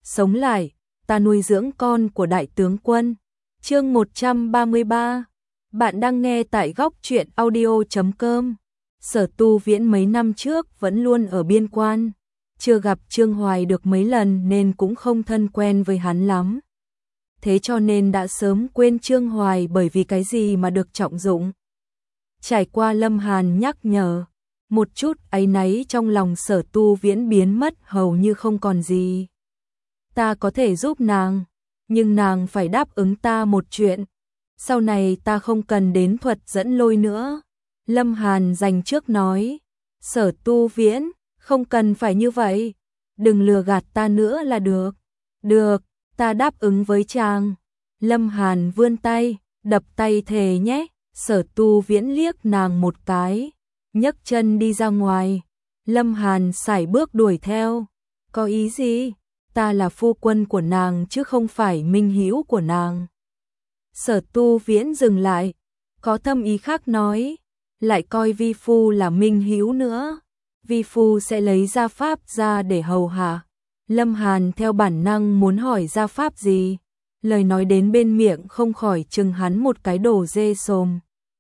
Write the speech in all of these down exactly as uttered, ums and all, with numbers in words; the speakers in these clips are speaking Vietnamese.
sống lại, ta nuôi dưỡng con của đại tướng quân. Chương một trăm ba mươi ba. Bạn đang nghe tại góc truyện audio chấm com. Sở Tu Viễn mấy năm trước vẫn luôn ở biên quan, chưa gặp Trương Hoài được mấy lần nên cũng không thân quen với hắn lắm. Thế cho nên đã sớm quên Trương Hoài bởi vì cái gì mà được trọng dụng. Trải qua Lâm Hàn nhắc nhở, một chút áy náy trong lòng Sở Tu Viễn biến mất hầu như không còn gì. Ta có thể giúp nàng, nhưng nàng phải đáp ứng ta một chuyện. Sau này ta không cần đến thuật dẫn lôi nữa. Lâm Hàn dành trước nói. Sở Tu Viễn, không cần phải như vậy. Đừng lừa gạt ta nữa là được. Được, ta đáp ứng với chàng. Lâm Hàn vươn tay, đập tay thề nhé. Sở Tu Viễn liếc nàng một cái, nhấc chân đi ra ngoài. Lâm Hàn sải bước đuổi theo. Có ý gì? Ta là phu quân của nàng chứ không phải minh hữu của nàng. Sở Tu Viễn dừng lại, có thâm ý khác nói, lại coi vi phu là minh hữu nữa. Vi phu sẽ lấy gia pháp ra để hầu hạ. Lâm Hàn theo bản năng muốn hỏi gia pháp gì, lời nói đến bên miệng không khỏi chừng hắn một cái đồ dê sồm.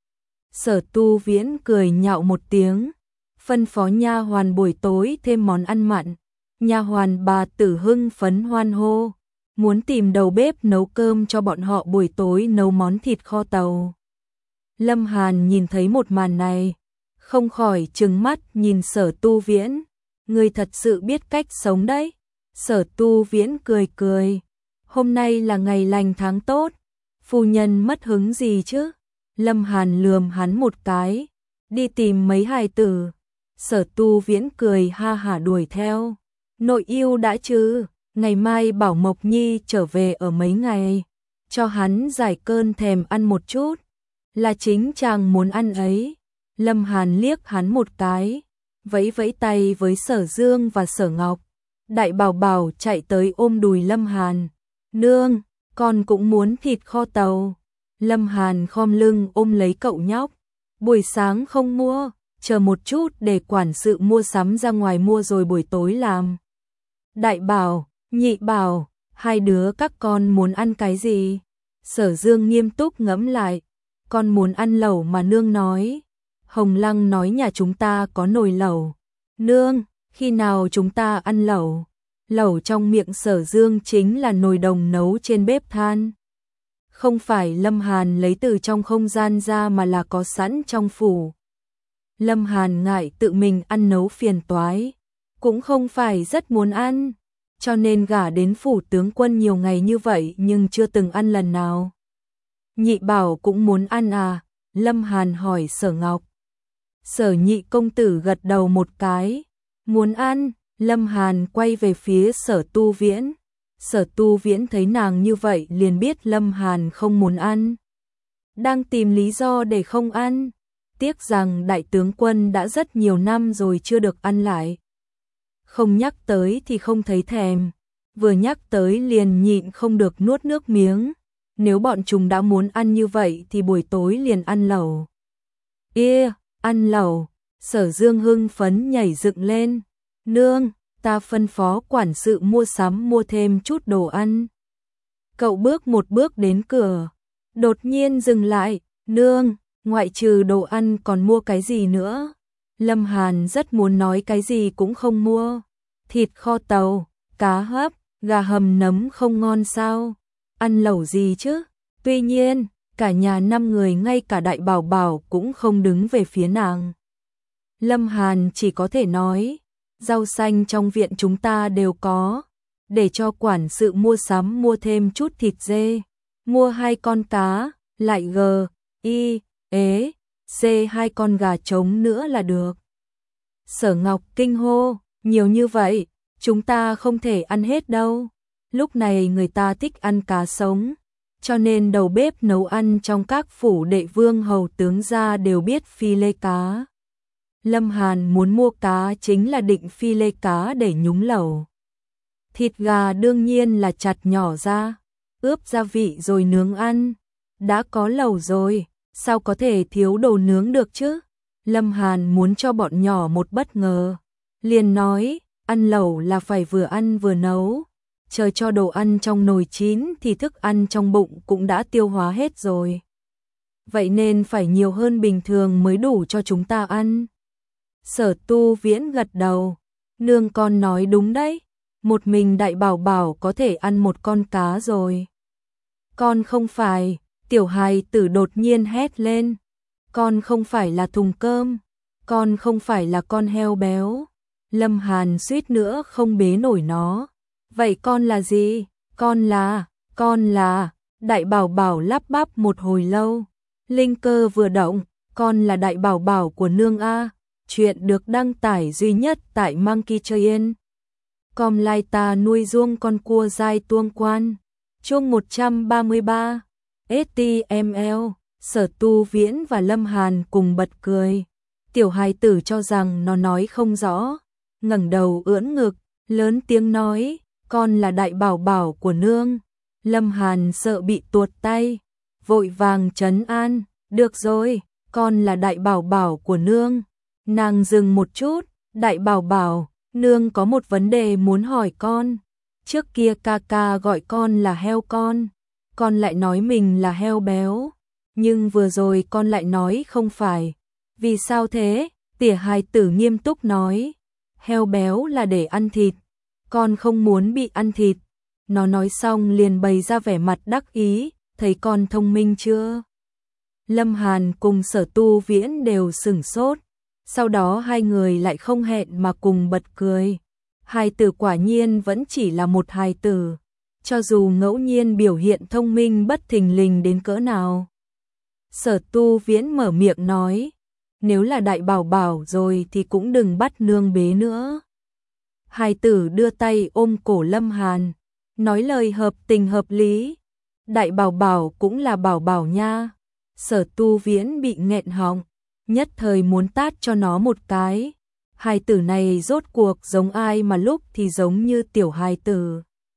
Sở Tu Viễn cười nhạo một tiếng, phân phó nha hoàn buổi tối thêm món ăn mặn. Nha hoàn bà Tử hưng phấn hoan hô, muốn tìm đầu bếp nấu cơm cho bọn họ buổi tối nấu món thịt kho tàu. Lâm Hàn nhìn thấy một màn này, không khỏi trừng mắt nhìn Sở Tu Viễn. Ngươi thật sự biết cách sống đấy. Sở Tu Viễn cười cười. Hôm nay là ngày lành tháng tốt, phu nhân mất hứng gì chứ? Lâm Hàn lườm hắn một cái, đi tìm mấy hài tử. Sở Tu Viễn cười ha hả đuổi theo. Nội yêu đã chứ, ngày mai bảo Mộc Nhi trở về ở mấy ngày, cho hắn giải cơn thèm ăn một chút. Là chính chàng muốn ăn ấy. Lâm Hàn liếc hắn một cái, vẫy vẫy tay với Sở Dương và Sở Ngọc. Đại Bảo Bảo chạy tới ôm đùi Lâm Hàn. Nương, con cũng muốn thịt kho tàu. Lâm Hàn khom lưng ôm lấy cậu nhóc. Buổi sáng không mua, chờ một chút để quản sự mua sắm ra ngoài mua rồi buổi tối làm. Đại Bảo, Nhị Bảo, hai đứa các con muốn ăn cái gì? Sở Dương nghiêm túc ngẫm lại. Con muốn ăn lẩu mà nương nói. Hồng Lăng nói nhà chúng ta có nồi lẩu. Nương, khi nào chúng ta ăn lẩu? Lẩu trong miệng Sở Dương chính là nồi đồng nấu trên bếp than. Không phải Lâm Hàn lấy từ trong không gian ra mà là có sẵn trong phủ. Lâm Hàn ngại tự mình ăn nấu phiền toái, cũng không phải rất muốn ăn, cho nên gả đến phủ tướng quân nhiều ngày như vậy nhưng chưa từng ăn lần nào. Nhị Bảo cũng muốn ăn à? Lâm Hàn hỏi Sở Ngọc. Sở Nhị công tử gật đầu một cái, muốn ăn. Lâm Hàn quay về phía Sở Tu Viễn. Sở Tu Viễn thấy nàng như vậy liền biết Lâm Hàn không muốn ăn, đang tìm lý do để không ăn. Tiếc rằng đại tướng quân đã rất nhiều năm rồi chưa được ăn lại. Không nhắc tới thì không thấy thèm, vừa nhắc tới liền nhịn không được nuốt nước miếng. Nếu bọn chúng đã muốn ăn như vậy thì buổi tối liền ăn lẩu. Ê, ăn lẩu. Sở Dương hưng phấn nhảy dựng lên. Nương, ta phân phó quản sự mua sắm mua thêm chút đồ ăn. Cậu bước một bước đến cửa, đột nhiên dừng lại. Nương, ngoại trừ đồ ăn còn mua cái gì nữa? Lâm Hàn rất muốn nói cái gì cũng không mua. Thịt kho tàu, cá hấp, gà hầm nấm không ngon sao? Ăn lẩu gì chứ? Tuy nhiên, cả nhà năm người ngay cả Đại Bảo Bảo cũng không đứng về phía nàng. Lâm Hàn chỉ có thể nói, rau xanh trong viện chúng ta đều có, để cho quản sự mua sắm mua thêm chút thịt dê, mua hai con cá, lại gờ, y, ế, xê hai con gà trống nữa là được. Sở Ngọc kinh hô, nhiều như vậy, chúng ta không thể ăn hết đâu. Lúc này người ta thích ăn cá sống, cho nên đầu bếp nấu ăn trong các phủ đệ vương hầu tướng gia đều biết phi lê cá. Lâm Hàn muốn mua cá chính là định phi lê cá để nhúng lẩu. Thịt gà đương nhiên là chặt nhỏ ra, ướp gia vị rồi nướng ăn. Đã có lẩu rồi, sao có thể thiếu đồ nướng được chứ? Lâm Hàn muốn cho bọn nhỏ một bất ngờ, liền nói, ăn lẩu là phải vừa ăn vừa nấu. chờ cho đồ ăn trong nồi chín thì thức ăn trong bụng cũng đã tiêu hóa hết rồi. Vậy nên phải nhiều hơn bình thường mới đủ cho chúng ta ăn. Sở Tu Viễn gật đầu, nương con nói đúng đấy, một mình đại bảo bảo có thể ăn một con cá rồi. Con không phải, tiểu hài tử đột nhiên hét lên, con không phải là thùng cơm, con không phải là con heo béo. Lâm Hàn suýt nữa không bế nổi nó. Vậy con là gì? Con là, con là, đại bảo bảo lắp bắp một hồi lâu. Linh cơ vừa động, con là đại bảo bảo của nương A. Chuyện được đăng tải duy nhất tại Monkey Train. Com lai ta nuôi ruông con cua dai tuông quan. Chương một trăm ba mươi ba. ét tê em lờ, Sở Tu Viễn và Lâm Hàn cùng bật cười. Tiểu hài tử cho rằng nó nói không rõ, ngẩng đầu ưỡn ngực, lớn tiếng nói, con là đại bảo bảo của nương. Lâm Hàn sợ bị tuột tay, vội vàng trấn an, được rồi, con là đại bảo bảo của nương. Nàng dừng một chút, đại bảo bảo, nương có một vấn đề muốn hỏi con. Trước kia ca ca gọi con là heo con, con lại nói mình là heo béo, nhưng vừa rồi con lại nói không phải. Vì sao thế? Tỉa hài tử nghiêm túc nói, heo béo là để ăn thịt, con không muốn bị ăn thịt. Nó nói xong liền bày ra vẻ mặt đắc ý, thấy con thông minh chưa? Lâm Hàn cùng Sở Tu Viễn đều sửng sốt, sau đó hai người lại không hẹn mà cùng bật cười. Hài tử quả nhiên vẫn chỉ là một hài tử, cho dù ngẫu nhiên biểu hiện thông minh bất thình lình đến cỡ nào. Sở Tu Viễn mở miệng nói, nếu là đại bảo bảo rồi thì cũng đừng bắt nương bế nữa. Hài tử đưa tay ôm cổ Lâm Hàn, nói lời hợp tình hợp lý. Đại bảo bảo cũng là bảo bảo nha. Sở Tu Viễn bị nghẹn họng, nhất thời muốn tát cho nó một cái. Hài tử này rốt cuộc giống ai mà lúc thì giống như tiểu hài tử,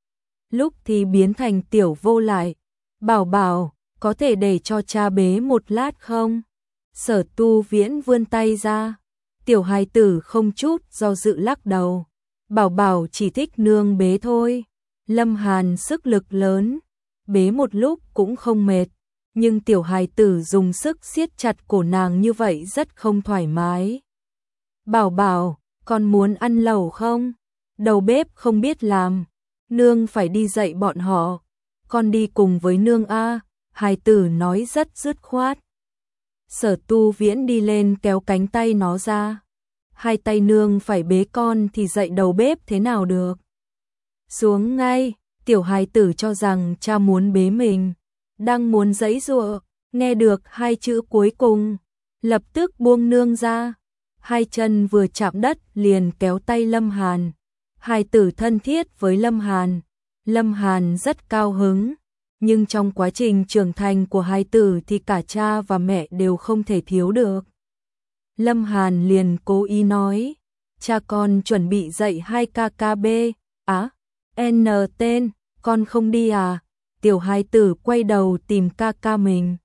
lúc thì biến thành tiểu vô lại. Bảo bảo, có thể để cho cha bế một lát không? Sở Tu Viễn vươn tay ra, tiểu hài tử không chút do dự lắc đầu. Bảo bảo chỉ thích nương bế thôi. Lâm Hàn sức lực lớn, bế một lúc cũng không mệt, nhưng tiểu hài tử dùng sức siết chặt cổ nàng như vậy rất không thoải mái. Bảo bảo, con muốn ăn lẩu không? Đầu bếp không biết làm, nương phải đi dạy bọn họ. Con đi cùng với nương a, hài tử nói rất dứt khoát. Sở Tu Viễn đi lên kéo cánh tay nó ra. Hai tay nương phải bế con thì dạy đầu bếp thế nào được? Xuống ngay, tiểu hài tử cho rằng cha muốn bế mình, đang muốn giãy giụa, nghe được hai chữ cuối cùng, lập tức buông nương ra. Hai chân vừa chạm đất liền kéo tay Lâm Hàn. Hài tử thân thiết với Lâm Hàn, Lâm Hàn rất cao hứng, nhưng trong quá trình trưởng thành của hài tử thì cả cha và mẹ đều không thể thiếu được. Lâm Hàn liền cố ý nói, cha con chuẩn bị dạy hai ca ca bê, á, N tên, con không đi à? Tiểu hài tử quay đầu tìm ca ca mình.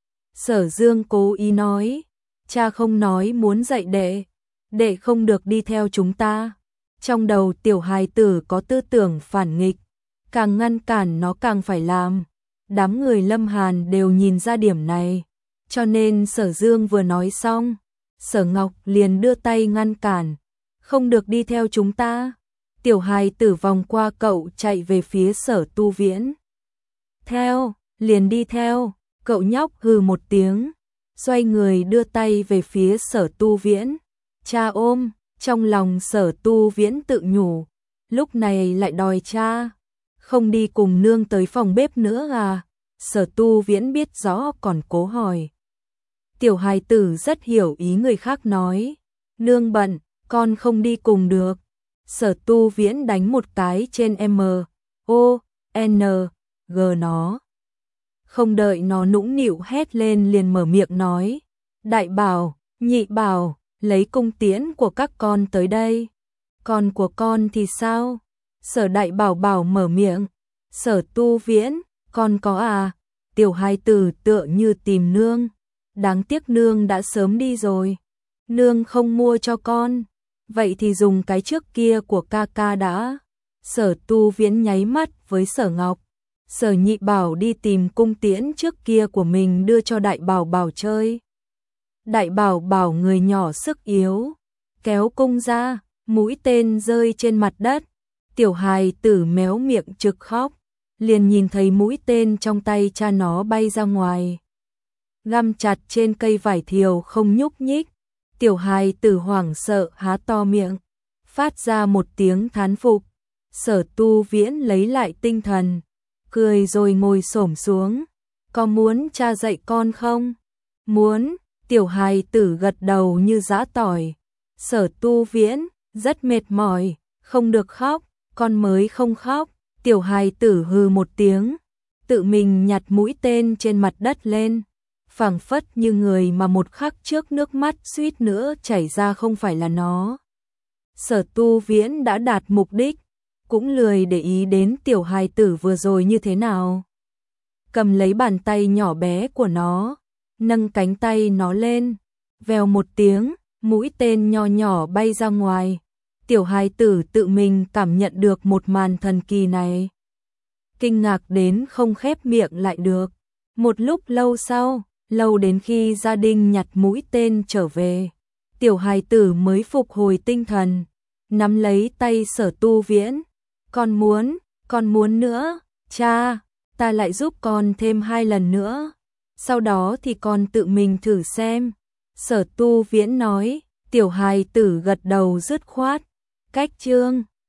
Sở Dương cố ý nói, cha không nói muốn dạy đệ, đệ không được đi theo chúng ta. Trong đầu tiểu hài tử có tư tưởng phản nghịch, càng ngăn cản nó càng phải làm. Đám người Lâm Hàn đều nhìn ra điểm này, cho nên Sở Dương vừa nói xong, Sở Ngọc liền đưa tay ngăn cản, không được đi theo chúng ta. Tiểu hài tử vòng qua cậu chạy về phía Sở Tu Viễn. Theo, liền đi theo, cậu nhóc hừ một tiếng, xoay người đưa tay về phía Sở Tu Viễn. Cha ôm, trong lòng Sở Tu Viễn tự nhủ, lúc này lại đòi cha, không đi cùng nương tới phòng bếp nữa à? Sở Tu Viễn biết rõ còn cố hỏi. Tiểu hài tử rất hiểu ý người khác nói, nương bận, con không đi cùng được. Sở Tu Viễn đánh một cái trên M, O, N, G nó. Không đợi nó nũng nịu hét lên liền mở miệng nói, đại bảo, nhị bảo, lấy cung tiễn của các con tới đây. Con của con thì sao? Sở đại bảo bảo mở miệng. Sở Tu Viễn, con có à? Tiểu hài tử tựa như tìm nương. Đáng tiếc nương đã sớm đi rồi. Nương không mua cho con. Vậy thì dùng cái trước kia của ca ca đã. Sở Tu Viễn nháy mắt với Sở Ngọc. Sở Nhị Bảo đi tìm cung tiễn trước kia của mình đưa cho Đại Bảo Bảo chơi. Đại Bảo Bảo người nhỏ sức yếu, kéo cung ra, mũi tên rơi trên mặt đất. Tiểu hài tử méo miệng trực khóc, liền nhìn thấy mũi tên trong tay cha nó bay ra ngoài, găm chặt trên cây vải thiều không nhúc nhích. Tiểu hài tử hoảng sợ há to miệng, phát ra một tiếng thán phục. Sở Tu Viễn lấy lại tinh thần, cười rồi ngồi xổm xuống. Có muốn cha dạy con không? Muốn. Tiểu hài tử gật đầu như giã tỏi. Sở Tu Viễn, rất mệt mỏi, không được khóc, con mới không khóc. Tiểu hài tử hừ một tiếng, tự mình nhặt mũi tên trên mặt đất lên, phảng phất như người mà một khắc trước nước mắt suýt nữa chảy ra không phải là nó. Sở Tu Viễn đã đạt mục đích, cũng lười để ý đến tiểu hài tử vừa rồi như thế nào. Cầm lấy bàn tay nhỏ bé của nó, nâng cánh tay nó lên, vèo một tiếng, mũi tên nho nhỏ bay ra ngoài. Tiểu hài tử tự mình cảm nhận được một màn thần kỳ này, kinh ngạc đến không khép miệng lại được. Một lúc lâu sau, lâu đến khi gia đình nhặt mũi tên trở về, tiểu hài tử mới phục hồi tinh thần, nắm lấy tay Sở Tu Viễn. Con muốn, con muốn nữa, cha, ta lại giúp con thêm hai lần nữa, sau đó thì con tự mình thử xem. Sở Tu Viễn nói. Tiểu hài tử gật đầu dứt khoát. Cách chương